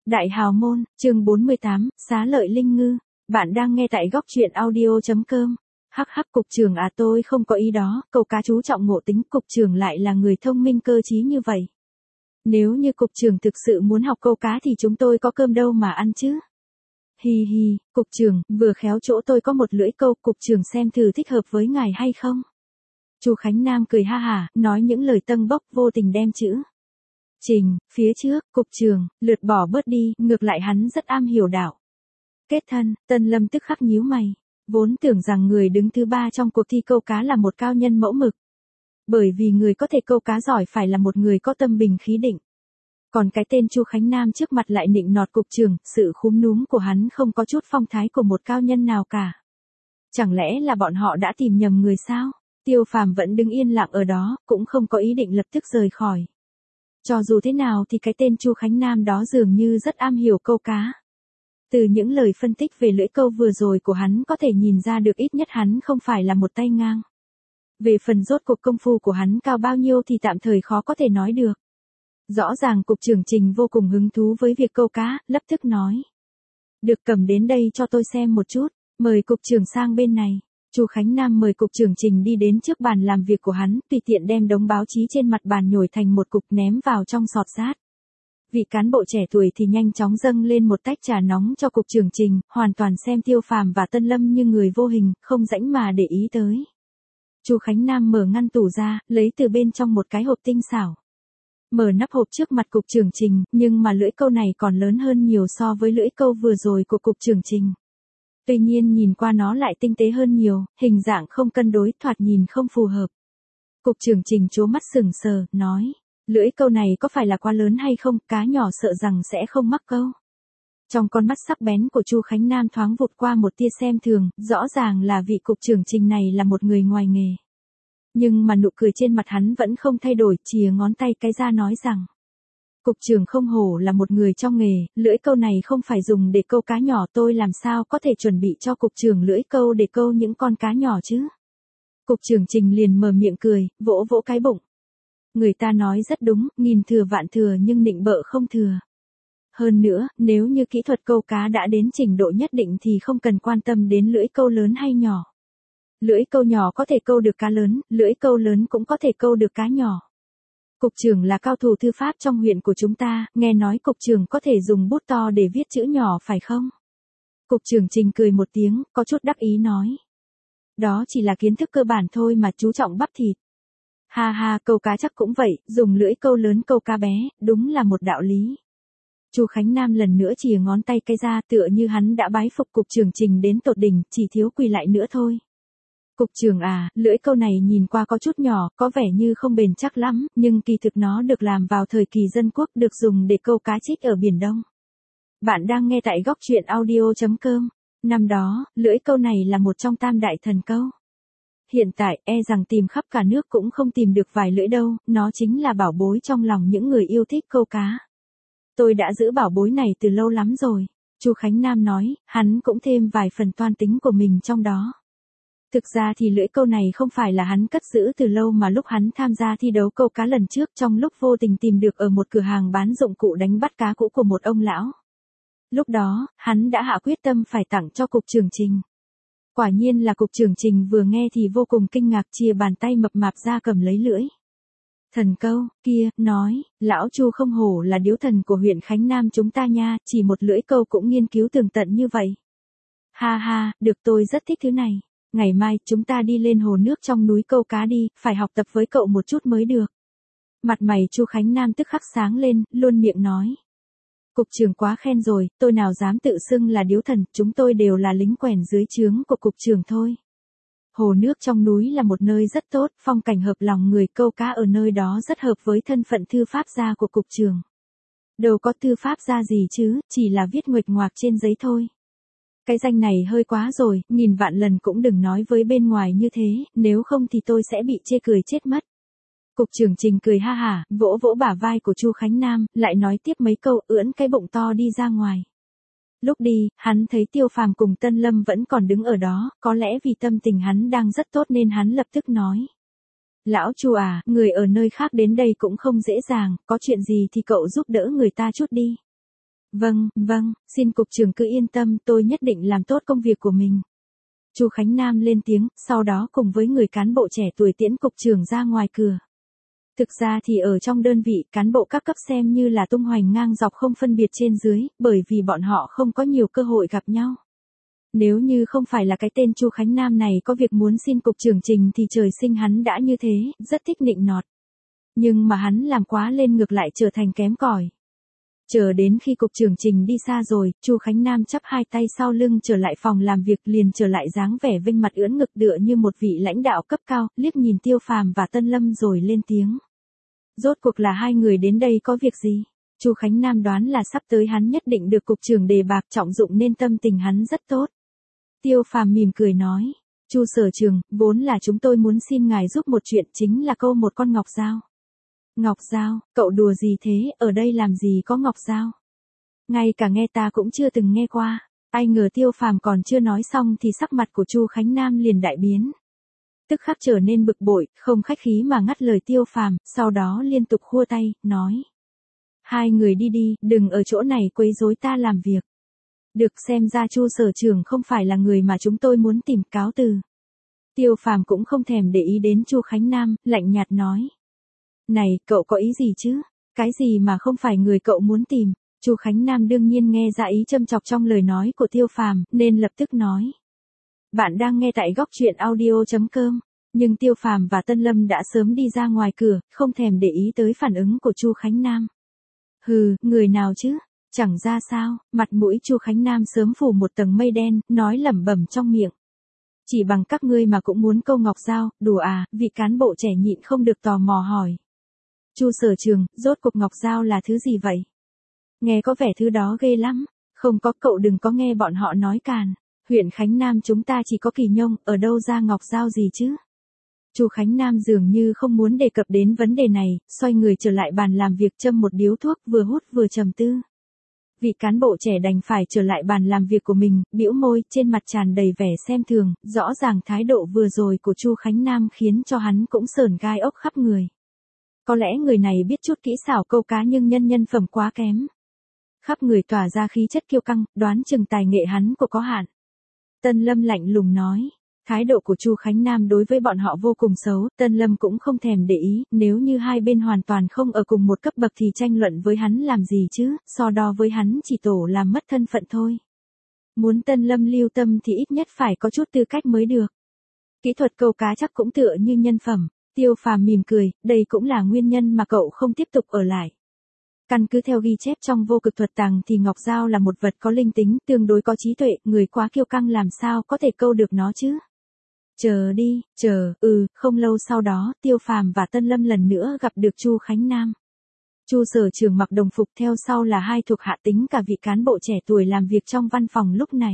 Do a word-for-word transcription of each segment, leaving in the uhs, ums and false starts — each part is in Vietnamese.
Đại Hào Môn, chương bốn mươi tám, Xá Lợi Linh Ngư. Bạn đang nghe tại góc truyện audio.com. Hắc hắc, cục trưởng à, tôi không có ý đó, câu cá chú trọng ngộ tính, cục trưởng lại là người thông minh cơ trí như vậy. Nếu như cục trưởng thực sự muốn học câu cá thì chúng tôi có cơm đâu mà ăn chứ. Hi hi, cục trưởng, vừa khéo chỗ tôi có một lưỡi câu, cục trưởng xem thử thích hợp với ngài hay không. Chu Khánh Nam cười ha hả, nói những lời tâng bốc, vô tình đem chữ Trình, phía trước, cục trưởng, lượt bỏ bớt đi, ngược lại hắn rất am hiểu đạo. Kết thân, Tân Lâm tức khắc nhíu mày, vốn tưởng rằng người đứng thứ ba trong cuộc thi câu cá là một cao nhân mẫu mực. Bởi vì người có thể câu cá giỏi phải là một người có tâm bình khí định. Còn cái tên Chu Khánh Nam trước mặt lại nịnh nọt cục trưởng, sự khúm núm của hắn không có chút phong thái của một cao nhân nào cả. Chẳng lẽ là bọn họ đã tìm nhầm người sao? Tiêu Phàm vẫn đứng yên lặng ở đó, cũng không có ý định lập tức rời khỏi. Cho dù thế nào thì cái tên Chu Khánh Nam đó dường như rất am hiểu câu cá. Từ những lời phân tích về lưỡi câu vừa rồi của hắn có thể nhìn ra được ít nhất hắn không phải là một tay ngang. Về phần rốt cuộc công phu của hắn cao bao nhiêu thì tạm thời khó có thể nói được. Rõ ràng cục trưởng Trình vô cùng hứng thú với việc câu cá, lập tức nói. Được, cầm đến đây cho tôi xem một chút, mời cục trưởng sang bên này. Chu Khánh Nam mời cục trưởng Trình đi đến trước bàn làm việc của hắn, tùy tiện đem đống báo chí trên mặt bàn nhồi thành một cục ném vào trong sọt rác. Vị cán bộ trẻ tuổi thì nhanh chóng dâng lên một tách trà nóng cho cục trưởng Trình, hoàn toàn xem Tiêu Phàm và Tân Lâm như người vô hình, không rảnh mà để ý tới. Chu Khánh Nam mở ngăn tủ ra, lấy từ bên trong một cái hộp tinh xảo. Mở nắp hộp trước mặt cục trưởng Trình, nhưng mà lưỡi câu này còn lớn hơn nhiều so với lưỡi câu vừa rồi của cục trưởng Trình. Tuy nhiên nhìn qua nó lại tinh tế hơn nhiều, hình dạng không cân đối, thoạt nhìn không phù hợp. Cục trưởng Trình trố mắt sừng sờ, nói, lưỡi câu này có phải là quá lớn hay không, cá nhỏ sợ rằng sẽ không mắc câu. Trong con mắt sắc bén của Chu Khánh Nam thoáng vụt qua một tia xem thường, rõ ràng là vị cục trưởng Trình này là một người ngoài nghề. Nhưng mà nụ cười trên mặt hắn vẫn không thay đổi, chìa ngón tay cái ra nói rằng. Cục trưởng không hổ là một người trong nghề, lưỡi câu này không phải dùng để câu cá nhỏ, tôi làm sao có thể chuẩn bị cho cục trưởng lưỡi câu để câu những con cá nhỏ chứ. Cục trưởng Trình liền mở miệng cười, vỗ vỗ cái bụng. Người ta nói rất đúng, nghìn thừa vạn thừa nhưng nịnh bợ không thừa. Hơn nữa, nếu như kỹ thuật câu cá đã đến trình độ nhất định thì không cần quan tâm đến lưỡi câu lớn hay nhỏ. Lưỡi câu nhỏ có thể câu được cá lớn, lưỡi câu lớn cũng có thể câu được cá nhỏ. Cục trưởng là cao thủ thư pháp trong huyện của chúng ta, nghe nói cục trưởng có thể dùng bút to để viết chữ nhỏ phải không? Cục trưởng Trình cười một tiếng, có chút đắc ý nói. Đó chỉ là kiến thức cơ bản thôi mà chú trọng bắp thịt. Ha ha, câu cá chắc cũng vậy, dùng lưỡi câu lớn câu cá bé, đúng là một đạo lý. Chu Khánh Nam lần nữa chìa ngón tay cái ra, tựa như hắn đã bái phục cục trưởng Trình đến tột đỉnh, chỉ thiếu quỳ lại nữa thôi. Cục trưởng à, lưỡi câu này nhìn qua có chút nhỏ, có vẻ như không bền chắc lắm, nhưng kỳ thực nó được làm vào thời kỳ dân quốc, được dùng để câu cá trích ở Biển Đông. Bạn đang nghe tại góc truyện audio.com. Năm đó, lưỡi câu này là một trong tam đại thần câu. Hiện tại, e rằng tìm khắp cả nước cũng không tìm được vài lưỡi đâu, nó chính là bảo bối trong lòng những người yêu thích câu cá. Tôi đã giữ bảo bối này từ lâu lắm rồi. Chu Khánh Nam nói, hắn cũng thêm vài phần toan tính của mình trong đó. Thực ra thì lưỡi câu này không phải là hắn cất giữ từ lâu mà lúc hắn tham gia thi đấu câu cá lần trước trong lúc vô tình tìm được ở một cửa hàng bán dụng cụ đánh bắt cá cũ của một ông lão. Lúc đó, hắn đã hạ quyết tâm phải tặng cho cục trưởng Trình. Quả nhiên là cục trưởng Trình vừa nghe thì vô cùng kinh ngạc, chìa bàn tay mập mạp ra cầm lấy lưỡi. Thần câu, kia, nói, lão Chu không hổ là điếu thần của huyện Khánh Nam chúng ta nha, chỉ một lưỡi câu cũng nghiên cứu tường tận như vậy. Ha ha, được, tôi rất thích thứ này. Ngày mai, chúng ta đi lên hồ nước trong núi câu cá đi, phải học tập với cậu một chút mới được. Mặt mày Chu Khánh Nam tức khắc sáng lên, luôn miệng nói. Cục trưởng quá khen rồi, tôi nào dám tự xưng là điếu thần, chúng tôi đều là lính quèn dưới trướng của cục trưởng thôi. Hồ nước trong núi là một nơi rất tốt, phong cảnh hợp lòng người, câu cá ở nơi đó rất hợp với thân phận thư pháp gia của cục trưởng. Đâu có thư pháp gia gì chứ, chỉ là viết nguệch ngoạc trên giấy thôi. Cái danh này hơi quá rồi, nghìn vạn lần cũng đừng nói với bên ngoài như thế, nếu không thì tôi sẽ bị chê cười chết mất. Cục trưởng Trình cười ha hả, vỗ vỗ bả vai của Chu Khánh Nam, lại nói tiếp mấy câu, ưỡn cái bụng to đi ra ngoài. Lúc đi, hắn thấy Tiêu Phàm cùng Tân Lâm vẫn còn đứng ở đó, có lẽ vì tâm tình hắn đang rất tốt nên hắn lập tức nói. Lão Chu à, người ở nơi khác đến đây cũng không dễ dàng, có chuyện gì thì cậu giúp đỡ người ta chút đi. Vâng, vâng, xin cục trưởng cứ yên tâm, tôi nhất định làm tốt công việc của mình. Chu Khánh Nam lên tiếng, sau đó cùng với người cán bộ trẻ tuổi tiễn cục trưởng ra ngoài cửa. Thực ra thì ở trong đơn vị, cán bộ các cấp xem như là tung hoành ngang dọc không phân biệt trên dưới, bởi vì bọn họ không có nhiều cơ hội gặp nhau. Nếu như không phải là cái tên Chu Khánh Nam này có việc muốn xin cục trưởng Trình thì trời sinh hắn đã như thế, rất thích nịnh nọt. Nhưng mà hắn làm quá lên ngược lại trở thành kém cỏi. Chờ đến khi cục trưởng Trình đi xa rồi, Chu Khánh Nam chắp hai tay sau lưng trở lại phòng làm việc, liền trở lại dáng vẻ vinh mặt ưỡn ngực tựa như một vị lãnh đạo cấp cao, liếc nhìn Tiêu Phàm và Tân Lâm rồi lên tiếng. Rốt cuộc là hai người đến đây có việc gì? Chu Khánh Nam đoán là sắp tới hắn nhất định được cục trưởng đề bạc trọng dụng nên tâm tình hắn rất tốt. Tiêu Phàm mỉm cười nói, Chu sở trường, vốn là chúng tôi muốn xin ngài giúp một chuyện, chính là câu một con ngọc dao. Ngọc dao, cậu đùa gì thế, ở đây làm gì có ngọc dao? Ngay cả nghe ta cũng chưa từng nghe qua. Ai ngờ Tiêu Phàm còn chưa nói xong thì sắc mặt của Chu Khánh Nam liền đại biến. Tức khắc trở nên bực bội, không khách khí mà ngắt lời Tiêu Phàm, sau đó liên tục khua tay, nói. Hai người đi đi, đừng ở chỗ này quấy rối ta làm việc. Được, xem ra Chu sở trưởng không phải là người mà chúng tôi muốn tìm, cáo từ. Tiêu Phàm cũng không thèm để ý đến Chu Khánh Nam, lạnh nhạt nói. Này, cậu có ý gì chứ? Cái gì mà không phải người cậu muốn tìm? Chu Khánh Nam đương nhiên nghe ra ý châm chọc trong lời nói của Tiêu Phàm, nên lập tức nói. Bạn đang nghe tại góc truyện audio chấm com, nhưng Tiêu Phàm và Tân Lâm đã sớm đi ra ngoài cửa, không thèm để ý tới phản ứng của Chu Khánh Nam. Hừ, người nào chứ? Chẳng ra sao, mặt mũi Chu Khánh Nam sớm phủ một tầng mây đen, nói lẩm bẩm trong miệng. Chỉ bằng các ngươi mà cũng muốn câu ngọc dao, đùa à? Vị cán bộ trẻ nhịn không được tò mò hỏi. Chu sở trường, rốt cuộc ngọc dao là thứ gì vậy? Nghe có vẻ thứ đó ghê lắm. Không có, cậu đừng có nghe bọn họ nói càn. Huyện Khánh Nam chúng ta chỉ có kỳ nhông, ở đâu ra ngọc dao gì chứ? Chu Khánh Nam dường như không muốn đề cập đến vấn đề này, xoay người trở lại bàn làm việc châm một điếu thuốc, vừa hút vừa trầm tư. Vị cán bộ trẻ đành phải trở lại bàn làm việc của mình, bĩu môi, trên mặt tràn đầy vẻ xem thường, rõ ràng thái độ vừa rồi của Chu Khánh Nam khiến cho hắn cũng sởn gai ốc khắp người. Có lẽ người này biết chút kỹ xảo câu cá nhưng nhân nhân phẩm quá kém. Khắp người tỏa ra khí chất kiêu căng, đoán chừng tài nghệ hắn của có hạn. Tân Lâm lạnh lùng nói. Thái độ của Chu Khánh Nam đối với bọn họ vô cùng xấu, Tân Lâm cũng không thèm để ý, nếu như hai bên hoàn toàn không ở cùng một cấp bậc thì tranh luận với hắn làm gì chứ, so đo với hắn chỉ tổ làm mất thân phận thôi. Muốn Tân Lâm lưu tâm thì ít nhất phải có chút tư cách mới được. Kỹ thuật câu cá chắc cũng tựa như nhân phẩm. Tiêu Phàm mỉm cười, đây cũng là nguyên nhân mà cậu không tiếp tục ở lại. Căn cứ theo ghi chép trong vô cực thuật tàng thì ngọc dao là một vật có linh tính, tương đối có trí tuệ, người quá kiêu căng làm sao có thể câu được nó chứ? Chờ đi, chờ, ừ, không lâu sau đó, Tiêu Phàm và Tân Lâm lần nữa gặp được Chu Khánh Nam. Chu sở trưởng mặc đồng phục, theo sau là hai thuộc hạ tính cả vị cán bộ trẻ tuổi làm việc trong văn phòng lúc này.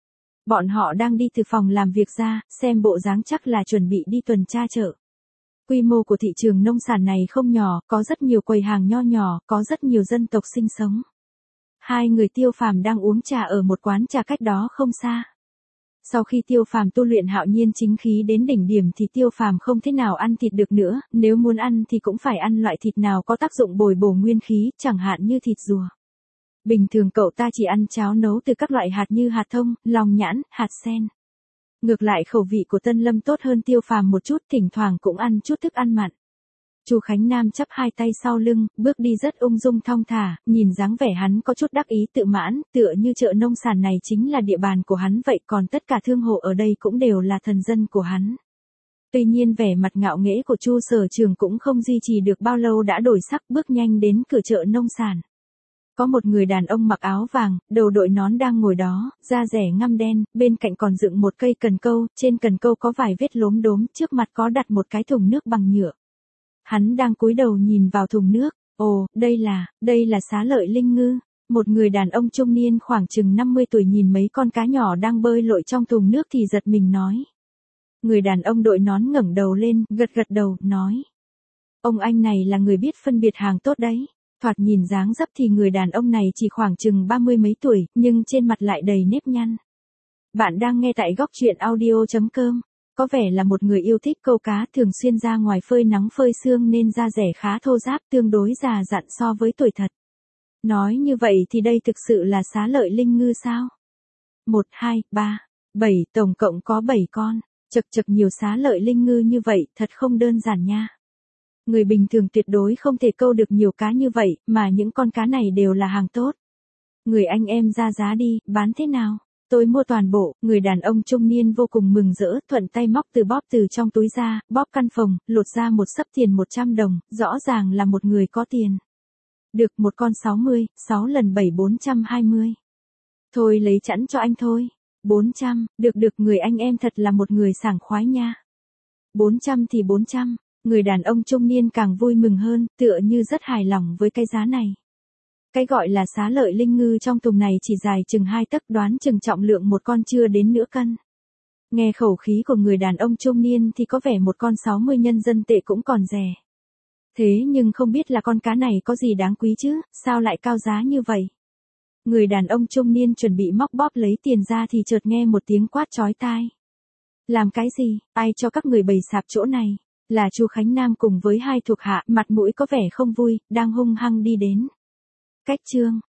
Bọn họ đang đi từ phòng làm việc ra, xem bộ dáng chắc là chuẩn bị đi tuần tra chợ. Quy mô của thị trường nông sản này không nhỏ, có rất nhiều quầy hàng nho nhỏ, có rất nhiều dân tộc sinh sống. Hai người Tiêu Phàm đang uống trà ở một quán trà cách đó không xa. Sau khi Tiêu Phàm tu luyện hạo nhiên chính khí đến đỉnh điểm thì Tiêu Phàm không thể nào ăn thịt được nữa, nếu muốn ăn thì cũng phải ăn loại thịt nào có tác dụng bồi bổ nguyên khí, chẳng hạn như thịt rùa. Bình thường cậu ta chỉ ăn cháo nấu từ các loại hạt như hạt thông, lòng nhãn, hạt sen. Ngược lại khẩu vị của Tân Lâm tốt hơn Tiêu Phàm một chút, thỉnh thoảng cũng ăn chút thức ăn mặn. Chu Khánh Nam chắp hai tay sau lưng, bước đi rất ung dung thong thả, nhìn dáng vẻ hắn có chút đắc ý tự mãn, tựa như chợ nông sản này chính là địa bàn của hắn vậy, còn tất cả thương hộ ở đây cũng đều là thần dân của hắn. Tuy nhiên vẻ mặt ngạo nghễ của Chu sở trường cũng không duy trì được bao lâu đã đổi sắc, bước nhanh đến cửa chợ nông sản. Có một người đàn ông mặc áo vàng, đầu đội nón đang ngồi đó, da rẻ ngăm đen, bên cạnh còn dựng một cây cần câu, trên cần câu có vài vết lốm đốm, trước mặt có đặt một cái thùng nước bằng nhựa. Hắn đang cúi đầu nhìn vào thùng nước, ồ, đây là, đây là xá lợi linh ngư. Một người đàn ông trung niên khoảng chừng năm mươi tuổi nhìn mấy con cá nhỏ đang bơi lội trong thùng nước thì giật mình nói. Người đàn ông đội nón ngẩng đầu lên, gật gật đầu, nói. Ông anh này là người biết phân biệt hàng tốt đấy. Thoạt nhìn dáng dấp thì người đàn ông này chỉ khoảng chừng ba mươi mấy tuổi, nhưng trên mặt lại đầy nếp nhăn. Bạn đang nghe tại góc truyện audio chấm com. Có vẻ là một người yêu thích câu cá, thường xuyên ra ngoài phơi nắng phơi sương nên da rẻ khá thô ráp, tương đối già dặn so với tuổi thật. Nói như vậy thì đây thực sự là xá lợi linh ngư sao? một, hai, ba, bảy, tổng cộng có bảy con. Chật chật nhiều xá lợi linh ngư như vậy, thật không đơn giản nha. Người bình thường tuyệt đối không thể câu được nhiều cá như vậy, mà những con cá này đều là hàng tốt. Người anh em ra giá đi, bán thế nào? Tôi mua toàn bộ, người đàn ông trung niên vô cùng mừng rỡ, thuận tay móc từ bóp từ trong túi ra, bóp căn phòng, lột ra một xấp tiền một trăm đồng, rõ ràng là một người có tiền. Được một con sáu mươi, sáu lần bảy bốn trăm hai mươi. Thôi lấy chẵn cho anh thôi. bốn trăm, được được người anh em thật là một người sảng khoái nha. bốn trăm thì bốn trăm, người đàn ông trung niên càng vui mừng hơn, tựa như rất hài lòng với cái giá này. Cái gọi là xá lợi linh ngư trong thùng này chỉ dài chừng hai tấc, đoán chừng trọng lượng một con chưa đến nửa cân. Nghe khẩu khí của người đàn ông trung niên thì có vẻ một con sáu mươi nhân dân tệ cũng còn rẻ. Thế nhưng không biết là con cá này có gì đáng quý chứ, sao lại cao giá như vậy? Người đàn ông trung niên chuẩn bị móc bóp lấy tiền ra thì chợt nghe một tiếng quát chói tai. Làm cái gì, ai cho các người bày sạp chỗ này? Là Chu Khánh Nam cùng với hai thuộc hạ, mặt mũi có vẻ không vui, đang hung hăng đi đến. Cách chương